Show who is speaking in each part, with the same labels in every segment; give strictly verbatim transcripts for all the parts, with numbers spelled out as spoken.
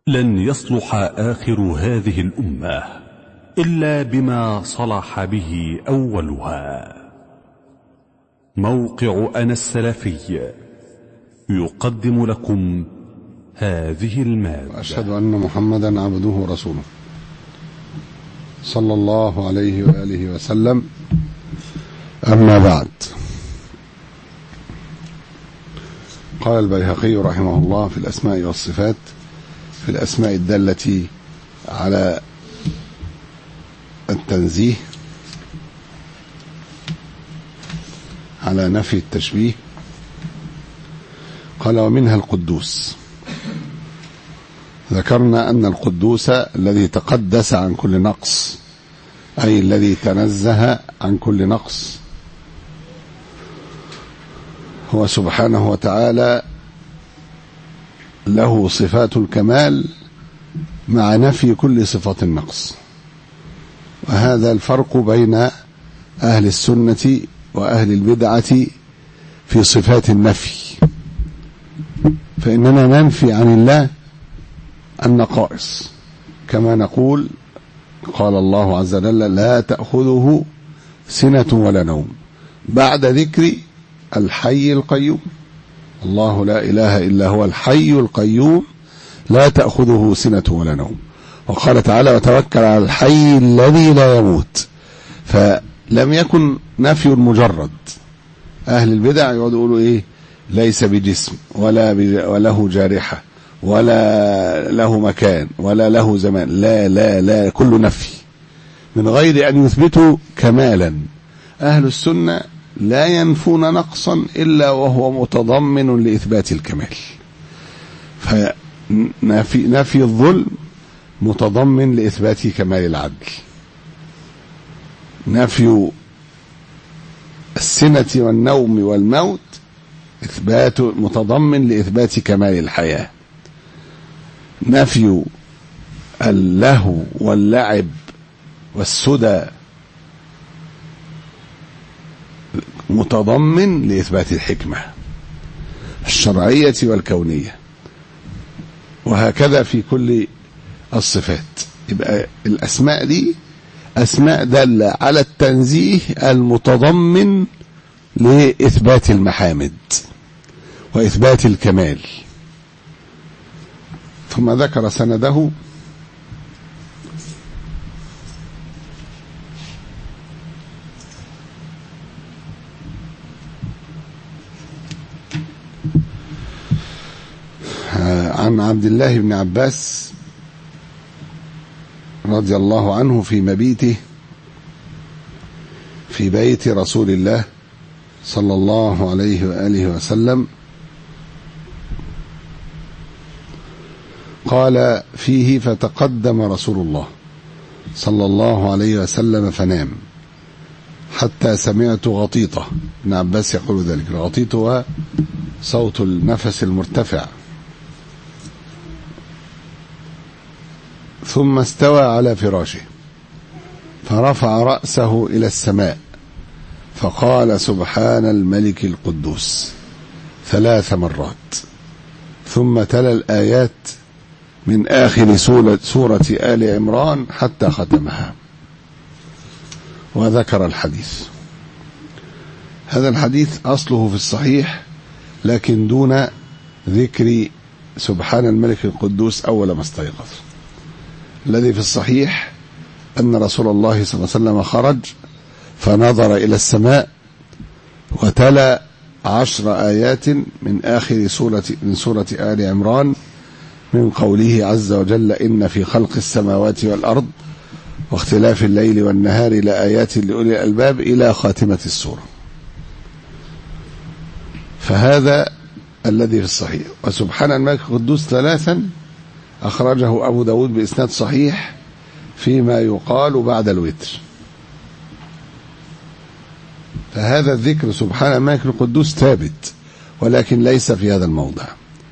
Speaker 1: لن يصلح آخر هذه الأمة إلا بما صلح به أولها. موقع أنا السلفي يقدم لكم هذه المادة.
Speaker 2: وأشهد أن محمدا عبده ورسوله صلى الله عليه وآله وسلم. أما بعد، قال البيهقي رحمه الله في الأسماء والصفات، في الأسماء الدالة على التنزيه، على نفي التشبيه، قال: ومنها القدوس. ذكرنا أن القدوس الذي تقدس عن كل نقص، أي الذي تنزه عن كل نقص، هو سبحانه وتعالى له صفات الكمال مع نفي كل صفة النقص. وهذا الفرق بين أهل السنة وأهل البدعة في صفات النفي، فإننا ننفي عن الله النقائص، كما نقول قال الله عز وجل: لا تأخذه سنة ولا نوم، بعد ذكر الحي القيوم. الله لا إله إلا هو الحي القيوم لا تأخذه سنة ولا نوم. وقال تعالى: وتوكل على الحي الذي لا يموت. فلم يكن نفي مجرد. أهل البدع يقعدوا يقولوا إيه؟ ليس بجسم ولا وله جارحة ولا له مكان ولا له زمان. لا لا لا كل نفي من غير أن يثبتوا كمالا. أهل السنة لا ينفون نقصا إلا وهو متضمن لإثبات الكمال. فنفي نفي الظلم متضمن لإثبات كمال العدل، نفي السنة والنوم والموت إثبات متضمن لإثبات كمال الحياة، نفي اللهو واللعب والسدى متضمن لإثبات الحكمة الشرعية والكونية، وهكذا في كل الصفات. يبقى الأسماء دي أسماء دالة على التنزيه المتضمن لإثبات المحامد وإثبات الكمال. ثم ذكر سنده عن عبد الله بن عباس رضي الله عنه في مبيته في بيت رسول الله صلى الله عليه وآله وسلم، قال فيه: فتقدم رسول الله صلى الله عليه وسلم فنام حتى سمعت غطيطة. ابن عباس يقول ذلك. الغطيط هو صوت النفس المرتفع. ثم استوى على فراشه فرفع رأسه إلى السماء فقال: سبحان الملك القدوس ثلاث مرات، ثم تلا الآيات من آخر سورة آل عمران حتى ختمها، وذكر الحديث. هذا الحديث أصله في الصحيح، لكن دون ذكر سبحان الملك القدوس أول ما استيقظ. الذي في الصحيح أن رسول الله صلى الله عليه وسلم خرج فنظر إلى السماء وتلا عشر آيات من آخر سورة من سورة آل عمران، من قوله عز وجل: إن في خلق السماوات والأرض واختلاف الليل والنهار لآيات لأولي الألباب، إلى خاتمة السورة. فهذا الذي في الصحيح. وسبحان الملك القدوس ثلاثا أخرجه أبو داود بإسناد صحيح فيما يقال بعد الوتر. فهذا الذكر سبحان الملك القدوس ثابت، ولكن ليس في هذا الموضع.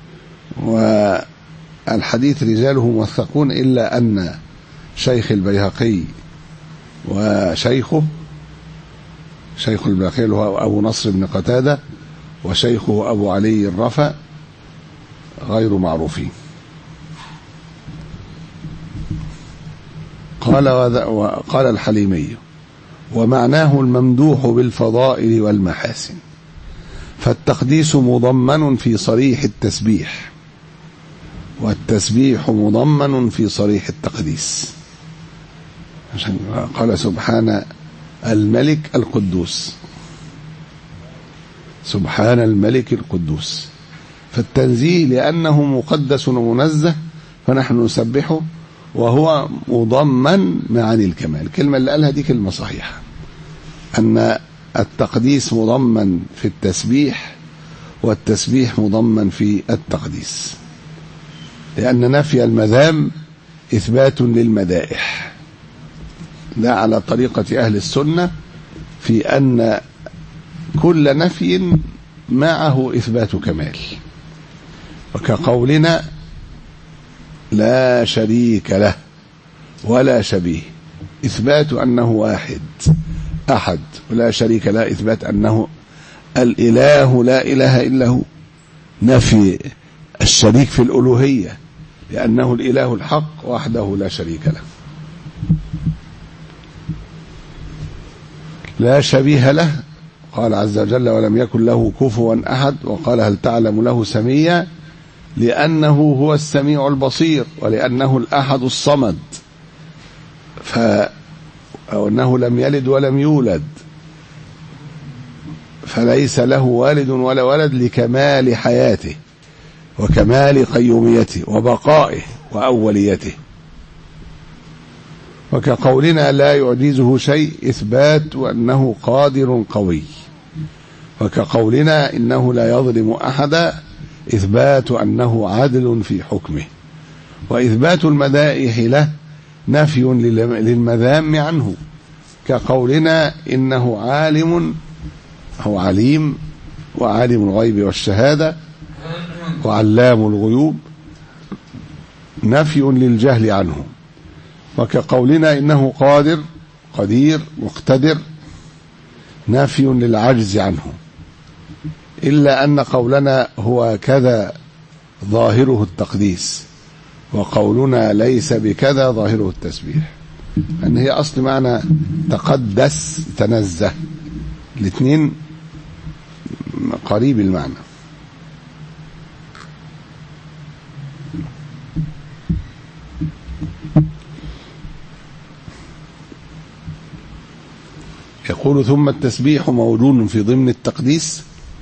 Speaker 2: والحديث رجاله موثقون، إلا أن شيخ البيهقي وشيخه شيخ البيهقي هو أبو نصر بن قتادة، وشيخه أبو علي الرفا غير معروفين. قال وقال الحليمي: ومعناه الممدوح بالفضائل والمحاسن. فالتقديس مضمن في صريح التسبيح، والتسبيح مضمن في صريح التقديس. عشان قال سبحان الملك القدوس، سبحان الملك القدوس، فالتنزيه لأنه مقدس ومنزه فنحن نسبحه، وهو مضمن معاني الكمال. الكلمة اللي قالها دي كلمة صحيحة، أن التقديس مضمن في التسبيح والتسبيح مضمن في التقديس، لأن نفي المذام إثبات للمدائح. ده على طريقة أهل السنة في أن كل نفي معه إثبات كمال، وكقولنا لا شريك له ولا شبيه، إثبات أنه واحد أحد، ولا شريك له إثبات أنه الإله لا إله إلا هو، نفي الشريك في الألوهية لأنه الإله الحق وحده لا شريك له. لا شبيه له، قال عز وجل: ولم يكن له كفوا أحد. وقال: هل تعلم له سميا، لأنه هو السميع البصير، ولأنه الأحد الصمد، ف أو أنه لم يلد ولم يولد، فليس له والد ولا ولد، لكمال حياته وكمال قيوميته وبقائه وأوليته. وكقولنا لا يعجزه شيء، إثبات أنه قادر قوي. وكقولنا إنه لا يظلم أحدا، إثبات أنه عدل في حكمه. وإثبات المدائح له نفي للمذام عنه، كقولنا إنه عالم أو عليم، وعالم الغيب والشهادة، وعلام الغيوب، نفي للجهل عنه. وكقولنا إنه قادر قدير مقتدر، نفي للعجز عنه. إلا أن قولنا هو كذا ظاهره التقديس، وقولنا ليس بكذا ظاهره التسبيح، أن هي أصل معنى تقدس تنزه، الاثنين قريب المعنى. يقول: ثم التسبيح موجود في ضمن التقديس،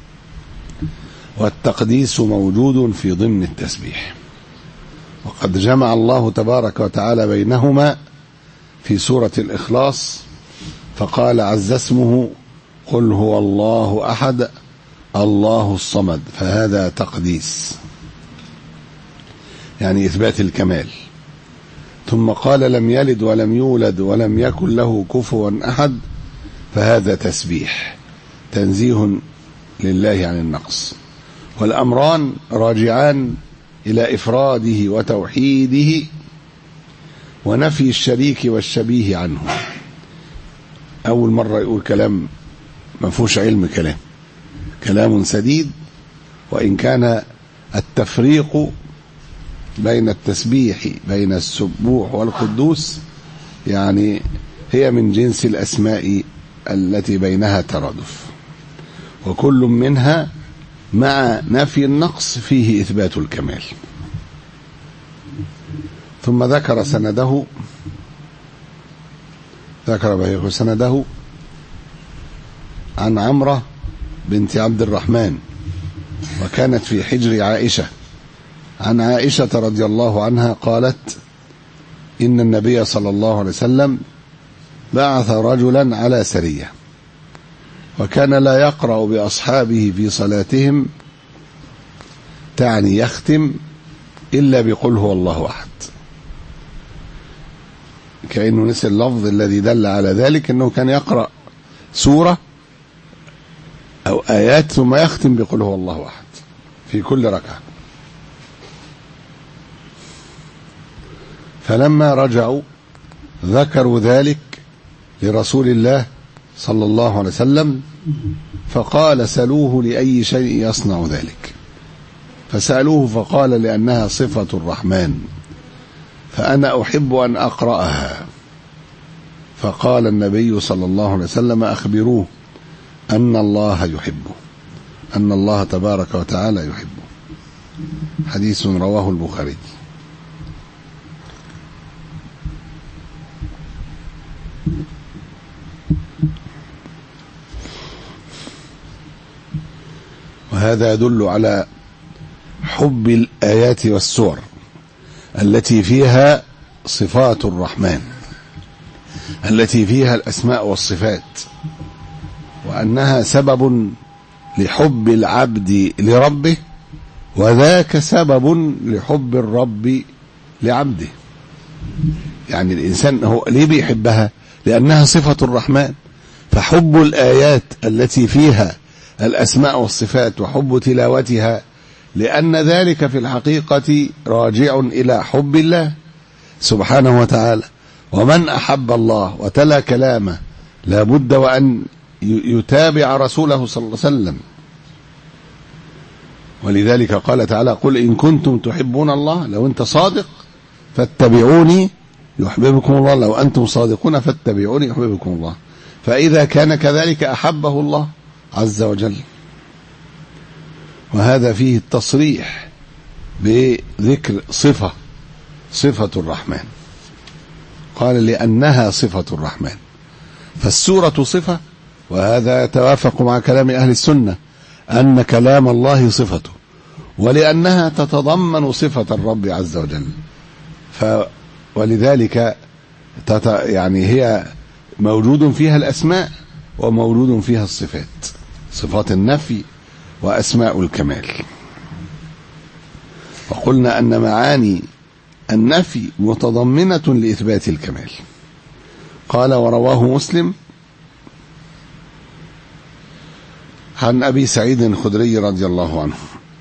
Speaker 2: والتقديس موجود في ضمن التسبيح. وقد جمع الله تبارك وتعالى بينهما في سورة الإخلاص، فقال عز اسمه: قل هو الله أحد الله الصمد، فهذا تقديس يعني إثبات الكمال. ثم قال: لم يلد ولم يولد ولم يكن له كفوا أحد، فهذا تسبيح تنزيه لله عن النقص. والأمران راجعان إلى إفراده وتوحيده ونفي الشريك والشبيه عنه. أول مرة يقول كلام ما فيهوش علم، كلام كلام سديد، وإن كان التفريق بين التسبيح بين السبوح والقدوس يعني هي من جنس الأسماء التي بينها ترادف، وكل منها مع نفي النقص فيه إثبات الكمال. ثم ذكر سنده ذكر سنده عن عمرة بنت عبد الرحمن، وكانت في حجر عائشة، عن عائشة رضي الله عنها قالت: إن النبي صلى الله عليه وسلم بعث رجلا على سرية، وكان لا يقرأ بأصحابه في صلاتهم، تعني يختم، إلا بقل هو الله أحد، كأنه نسي اللفظ الذي دل على ذلك، أنه كان يقرأ سورة أو آيات ثم يختم بقل هو الله أحد في كل ركعة. فلما رجعوا ذكروا ذلك لرسول الله صلى الله عليه وسلم، فقال: سلوه لأي شيء يصنع ذلك. فسألوه فقال: لأنها صفة الرحمن، فأنا أحب أن أقرأها. فقال النبي صلى الله عليه وسلم أخبروه أن الله يحبه، أن الله تبارك وتعالى يحبه. حديث رواه البخاري. وهذا يدل على حب الآيات والسور التي فيها صفات الرحمن، التي فيها الأسماء والصفات، وأنها سبب لحب العبد لربه، وذاك سبب لحب الرب لعبده. يعني الإنسان هو ليه بيحبها؟ لأنها صفة الرحمن. فحب الآيات التي فيها الأسماء والصفات وحب تلاوتها، لأن ذلك في الحقيقة راجع إلى حب الله سبحانه وتعالى. ومن أحب الله وتلا كلامه لا بد وأن يتابع رسوله صلى الله عليه وسلم. ولذلك قال تعالى: قل إن كنتم تحبون الله، لو أنت صادق فاتبعوني يحببكم الله، لو أنتم صادقون فاتبعوني يحببكم الله. فإذا كان كذلك أحبه الله عز وجل. وهذا فيه التصريح بذكر صفة صفة الرحمن، قال لأنها صفة الرحمن. فالسورة صفة، وهذا يتوافق مع كلام أهل السنة أن كلام الله صفته، ولأنها تتضمن صفة الرب عز وجل. ف ولذلك تت... يعني هي موجود فيها الأسماء وموجود فيها الصفات، صفات النفي وأسماء الكمال. وقلنا أن معاني النفي متضمنة لإثبات الكمال. قال: ورواه مسلم عن أبي سعيد الخدري رضي الله عنه.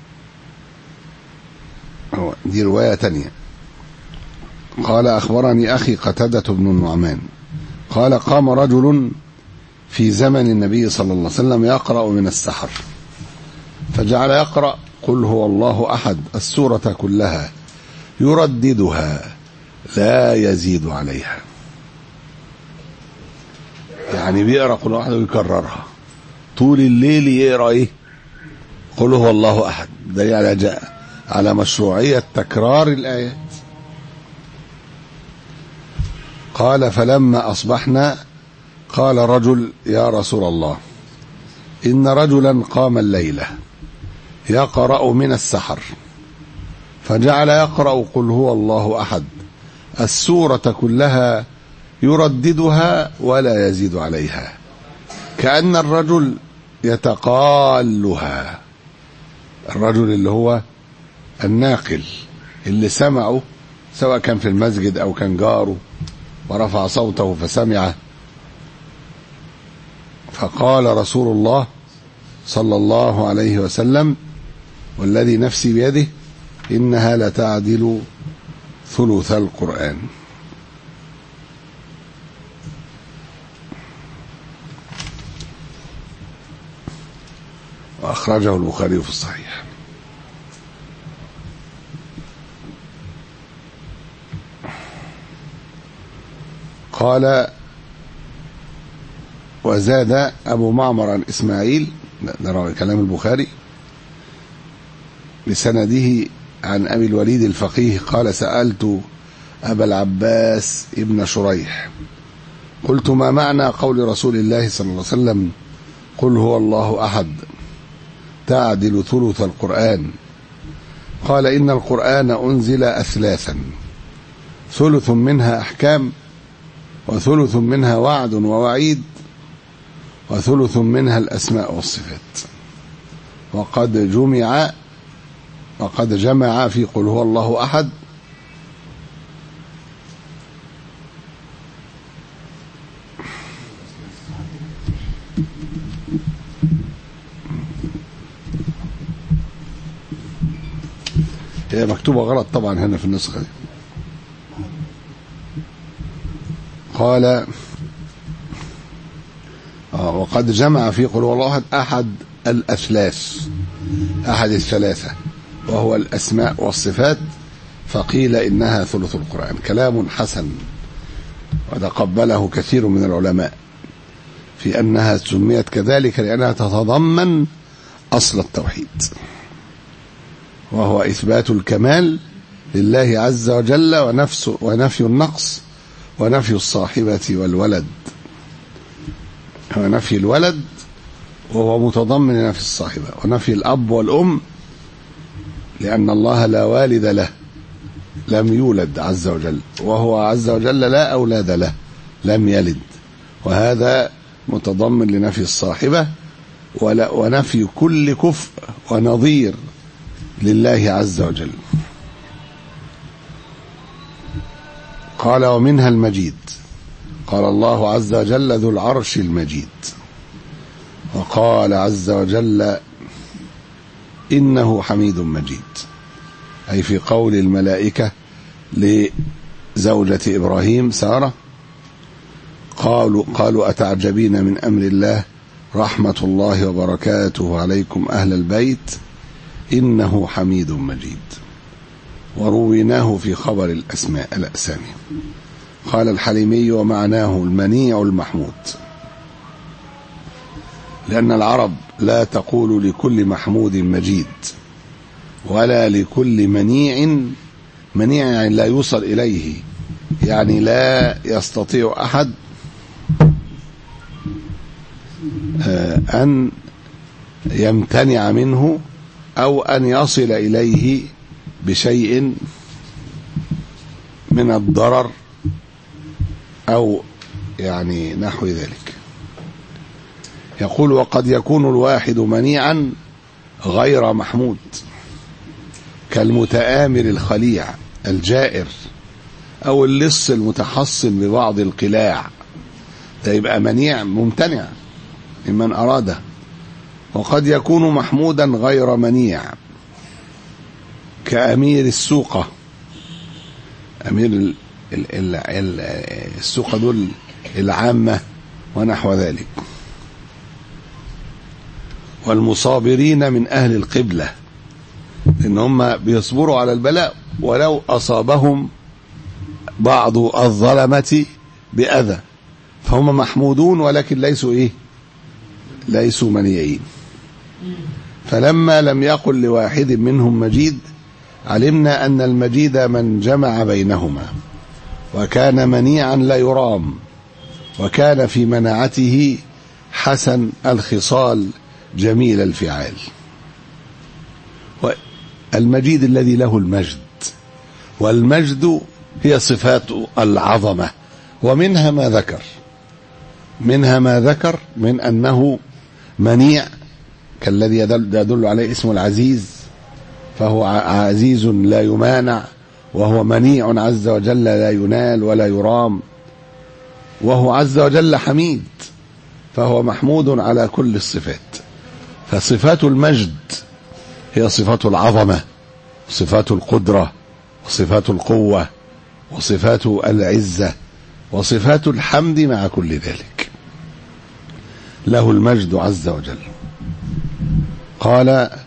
Speaker 2: دي رواية تانية. قال: أخبرني أخي قتادة بن النعمان قال: قام رجل في زمن النبي صلى الله عليه وسلم يقرأ من السحر، فجعل يقرأ قل هو الله أحد السورة كلها يرددها لا يزيد عليها. يعني بيقرأ قل هو أحد ويكررها طول الليل، يقرأ إيه؟ قل هو الله أحد. ده يعني جاء على مشروعية تكرار الآيات. قال: فلما أصبحنا قال رجل: يا رسول الله، إن رجلا قام الليلة يقرأ من السحر، فجعل يقرأ قل هو الله أحد السورة كلها يرددها ولا يزيد عليها، كأن الرجل يتقالها. الرجل اللي هو الناقل اللي سمعه، سواء كان في المسجد أو كان جاره ورفع صوته فسمعه. فقال رسول الله صلى الله عليه وسلم: والذي نفسي بيده إنها لتعدل ثلث القرآن. وأخرجه البخاري في الصحيح. قال: وزاد أبو معمر عن إسماعيل، نرى كلام البخاري بسنده عن أبي الوليد الفقيه قال: سألت أبا العباس ابن شريح قلت: ما معنى قول رسول الله صلى الله عليه وسلم قل هو الله أحد تعدل ثلث القرآن؟ قال: إن القرآن أنزل أثلاثا، ثلث منها أحكام، وثلث منها وعد ووعيد، وثلث منها الأسماء والصفات. وقد جمع وقد جمع في قل هو الله أحد هي مكتوبة غلط طبعا هنا في النسخة دي. قال: آه وقد جمع في قل هو الله أحد أحد الأثلاث، أحد الثلاثة، وهو الأسماء والصفات، فقيل إنها ثلث القرآن. كلام حسن وتقبله كثير من العلماء في أنها سميت كذلك لأنها تتضمن أصل التوحيد، وهو إثبات الكمال لله عز وجل ونفس ونفي النقص ونفي الصاحبة والولد، ونفي الولد وهو متضمن لنفي الصاحبة، ونفي الأب والأم لأن الله لا والد له، لم يولد عز وجل، وهو عز وجل لا أولاد له، لم يلد، وهذا متضمن لنفي الصاحبة ونفي كل كفء ونظير لله عز وجل. قال ومنها المجيد، قال الله عز وجل ذو العرش المجيد، وقال عز وجل إنه حميد مجيد، أي في قول الملائكة لزوجة إبراهيم سارة قالوا, قالوا أتعجبين من أمر الله رحمة الله وبركاته عليكم أهل البيت إنه حميد مجيد، ورويناه في خبر الأسماء الأسامي. قال الحليمي ومعناه المنيع المحمود، لأن العرب لا تقول لكل محمود مجيد ولا لكل منيع، منيع يعني لا يوصل إليه، يعني لا يستطيع أحد أن يمتنع منه أو أن يصل إليه بشيء من الضرر أو يعني نحو ذلك. يقول وقد يكون الواحد منيعا غير محمود كالمتآمر الخليع الجائر أو اللص المتحصن ببعض القلاع، ده يبقى منيع ممتنع ممن أراده. وقد يكون محمودا غير منيع كأمير السوقة، أمير ال ال ال السوقة دول العامة ونحو ذلك، والمصابرين من أهل القبلة، إن هم بيصبروا على البلاء ولو أصابهم بعض الظلمة بأذى، فهم محمودون ولكن ليسوا إيه؟ ليسوا منيعين. فلما لم يقل لواحد منهم مجيد علمنا أن المجيد من جمع بينهما، وكان منيعا لا يرام، وكان في مناعته حسن الخصال جميل الفعال. المجيد الذي له المجد، والمجد هي صفات العظمة، ومنها ما ذكر منها ما ذكر من أنه منيع كالذي يدل عليه اسم العزيز، فهو عزيز لا يمانع، وهو منيع عز وجل لا ينال ولا يرام، وهو عز وجل حميد فهو محمود على كل الصفات. فصفات المجد هي صفات العظمة، صفات القدرة، وصفات القوة، وصفات العزة، وصفات الحمد مع كل ذلك، له المجد عز وجل. قال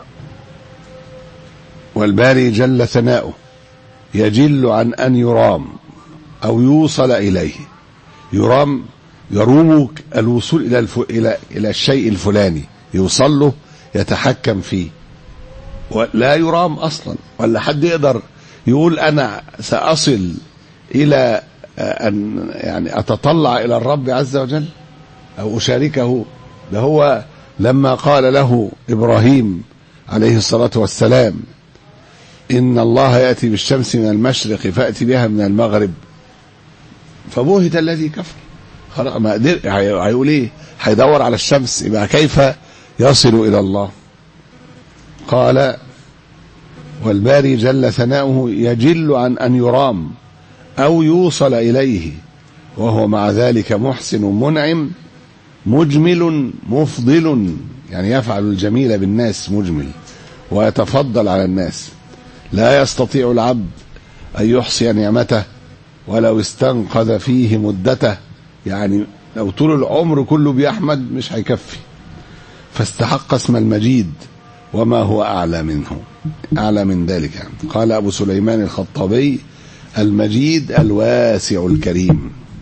Speaker 2: والباري جل ثناؤه يجل عن أن يرام أو يوصل إليه. يرام يروم الوصول إلى, الف... إلى... إلى الشيء الفلاني، يوصل له يتحكم فيه، ولا يرام أصلا، ولا حد يقدر يقول أنا سأصل إلى أن يعني أتطلع إلى الرب عز وجل أو أشاركه. ده هو لما قال له إبراهيم عليه الصلاة والسلام إن الله يأتي بالشمس من المشرق فأتي بها من المغرب، فبهت الذي كفر، خلاص ما قدر، هيقول ايه؟ هيدور على الشمس، يبقى كيف يصل إلى الله؟ قال والباري جل ثناؤه يجل عن أن يرام أو يوصل إليه، وهو مع ذلك محسن منعم مجمل مفضل، يعني يفعل الجميل بالناس مجمل ويتفضل على الناس. لا يستطيع العبد أن يحصي نعمته ولو استنقذ فيه مدته، يعني لو طول العمر كله بيحمد مش هيكفي، فاستحق اسم المجيد وما هو أعلى منه، أعلى من ذلك يعني. قال أبو سليمان الخطابي المجيد الواسع الكريم،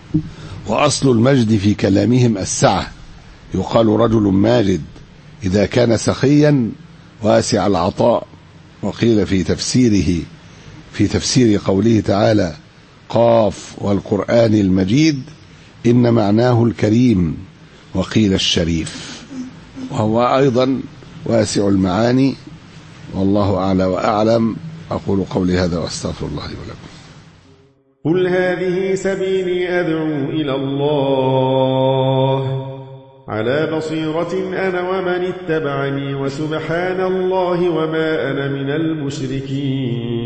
Speaker 2: وأصل المجد في كلامهم السعة، يقال رجل ماجد إذا كان سخيا واسع العطاء. وقيل في تفسيره في تفسير قوله تعالى قاف والقرآن المجيد إن معناه الكريم، وقيل الشريف، وهو أيضا واسع المعاني. والله أعلى وأعلم. أقول قولي هذا وأستغفر الله لي ولكم.
Speaker 3: قل هذه سبيلي أدعو إلى الله على بصيرة أنا ومن اتبعني، وسبحان الله وما أنا من المشركين.